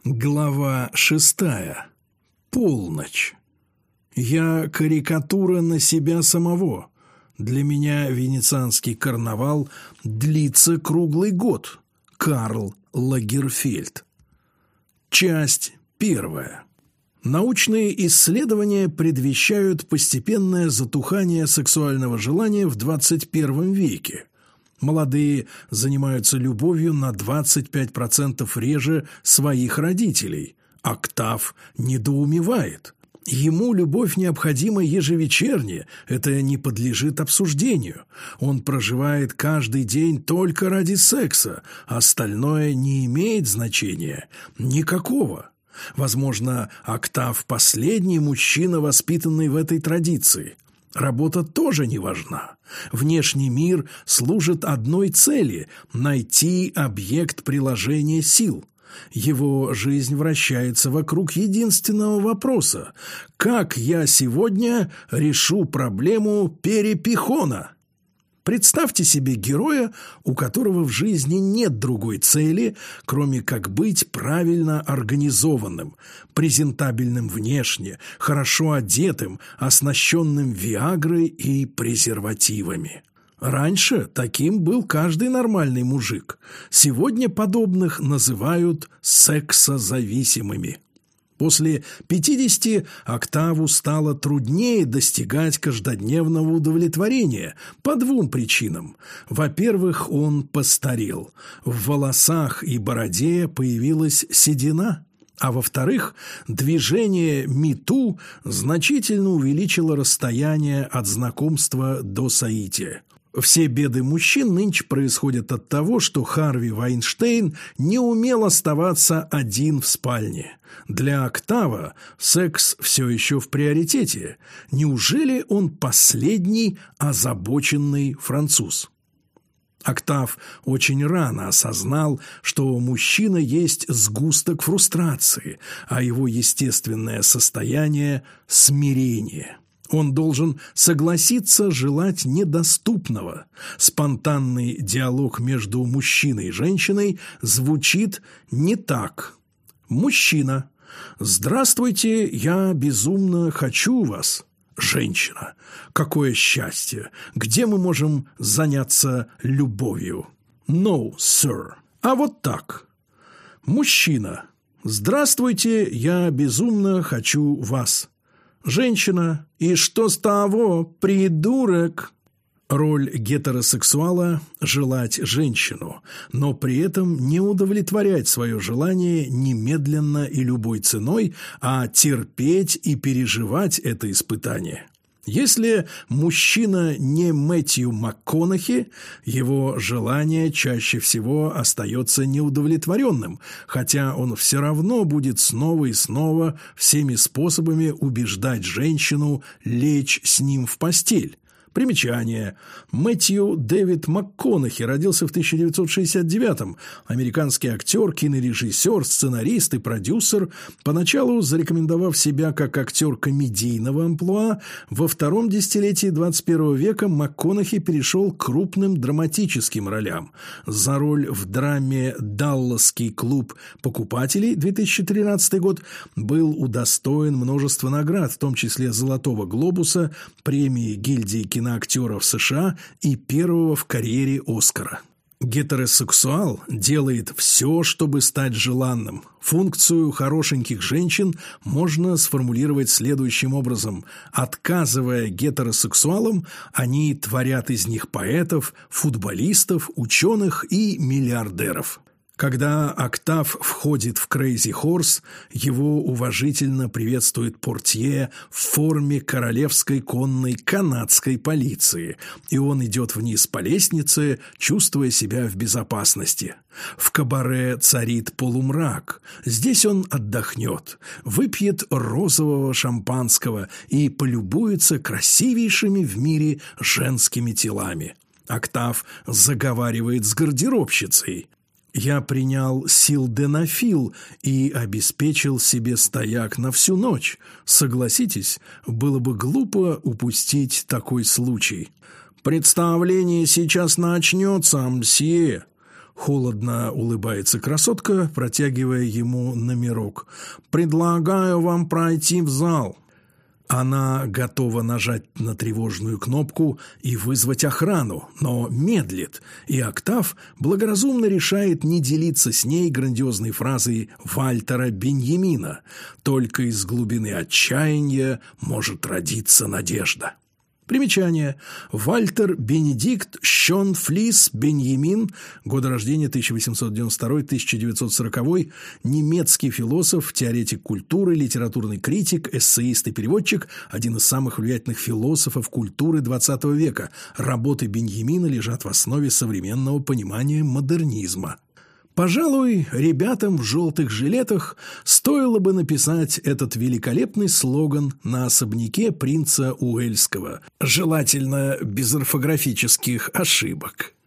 Глава 6. Полночь. Я карикатура на себя самого. Для меня венецианский карнавал длится круглый год. Карл Лагерфельд. Часть 1. Научные исследования предвещают постепенное затухание сексуального желания в 21 веке. Молодые занимаются любовью на 25% реже своих родителей. Октав недоумевает. Ему любовь необходима ежевечерне, это не подлежит обсуждению. Он проживает каждый день только ради секса, остальное не имеет значения. Никакого. Возможно, Октав – последний мужчина, воспитанный в этой традиции. Работа тоже не важна. Внешний мир служит одной цели – найти объект приложения сил. Его жизнь вращается вокруг единственного вопроса – как я сегодня решу проблему перепихона? Представьте себе героя, у которого в жизни нет другой цели, кроме как быть правильно организованным, презентабельным внешне, хорошо одетым, оснащенным виагрой и презервативами. Раньше таким был каждый нормальный мужик. Сегодня подобных называют сексозависимыми. После 50 Октаву стало труднее достигать каждодневного удовлетворения по двум причинам. Во-первых, он постарел. В волосах и бороде появилась седина. А во-вторых, движение МИТУ значительно увеличило расстояние от знакомства до соития. Все беды мужчин нынче происходят от того, что Харви Вайнштейн не умел оставаться один в спальне. Для Октава секс все еще в приоритете. Неужели он последний озабоченный француз? Октав очень рано осознал, что мужчина есть сгусток фрустрации, а его естественное состояние – смирение. Он должен согласиться желать недоступного. Спонтанный диалог между мужчиной и женщиной звучит не так. Мужчина: «Здравствуйте, я безумно хочу вас». Женщина: «Какое счастье! Где мы можем заняться любовью?» «No, sir». А вот так. Мужчина: «Здравствуйте, я безумно хочу вас». Женщина: «И что с того, придурок?» Роль гетеросексуала – желать женщину, но при этом не удовлетворять свое желание немедленно и любой ценой, а терпеть и переживать это испытание. Если мужчина не Мэттью МакКонахи, его желание чаще всего остается неудовлетворенным, хотя он все равно будет снова и снова всеми способами убеждать женщину лечь с ним в постель. Примечание. Мэттью Дэвид МакКонахи родился в 1969-м. Американский актер, кинорежиссер, сценарист и продюсер. Поначалу зарекомендовав себя как актер комедийного амплуа, во втором десятилетии 21 века МакКонахи перешел к крупным драматическим ролям. За роль в драме «Далласский клуб покупателей» 2013 год был удостоен множества наград, в том числе «Золотого глобуса», премии гильдии киноактеров США и первого в карьере «Оскара». Гетеросексуал делает все, чтобы стать желанным. Функцию хорошеньких женщин можно сформулировать следующим образом. Отказывая гетеросексуалам, они творят из них поэтов, футболистов, ученых и миллиардеров. Когда Октав входит в Крейзи Хорс, его уважительно приветствует портье в форме королевской конной канадской полиции, и он идет вниз по лестнице, чувствуя себя в безопасности. В кабаре царит полумрак. Здесь он отдохнет, выпьет розового шампанского и полюбуется красивейшими в мире женскими телами. Октав заговаривает с гардеробщицей. «Я принял силденафил и обеспечил себе стояк на всю ночь. Согласитесь, было бы глупо упустить такой случай». «Представление сейчас начнется, мсье». Холодно улыбается красотка, протягивая ему номерок. «Предлагаю вам пройти в зал». Она готова нажать на тревожную кнопку и вызвать охрану, но медлит, и Октав благоразумно решает не делиться с ней грандиозной фразой Вальтера Беньямина «Только из глубины отчаяния может родиться надежда». Примечание. Вальтер Бенедикт Щонфлис Беньямин, годы рождения 1892-1940, немецкий философ, теоретик культуры, литературный критик, эссеист и переводчик, один из самых влиятельных философов культуры XX века. Работы Беньямина лежат в основе современного понимания модернизма. Пожалуй, ребятам в желтых жилетах стоило бы написать этот великолепный слоган на особняке принца Уэльского, желательно без орфографических ошибок.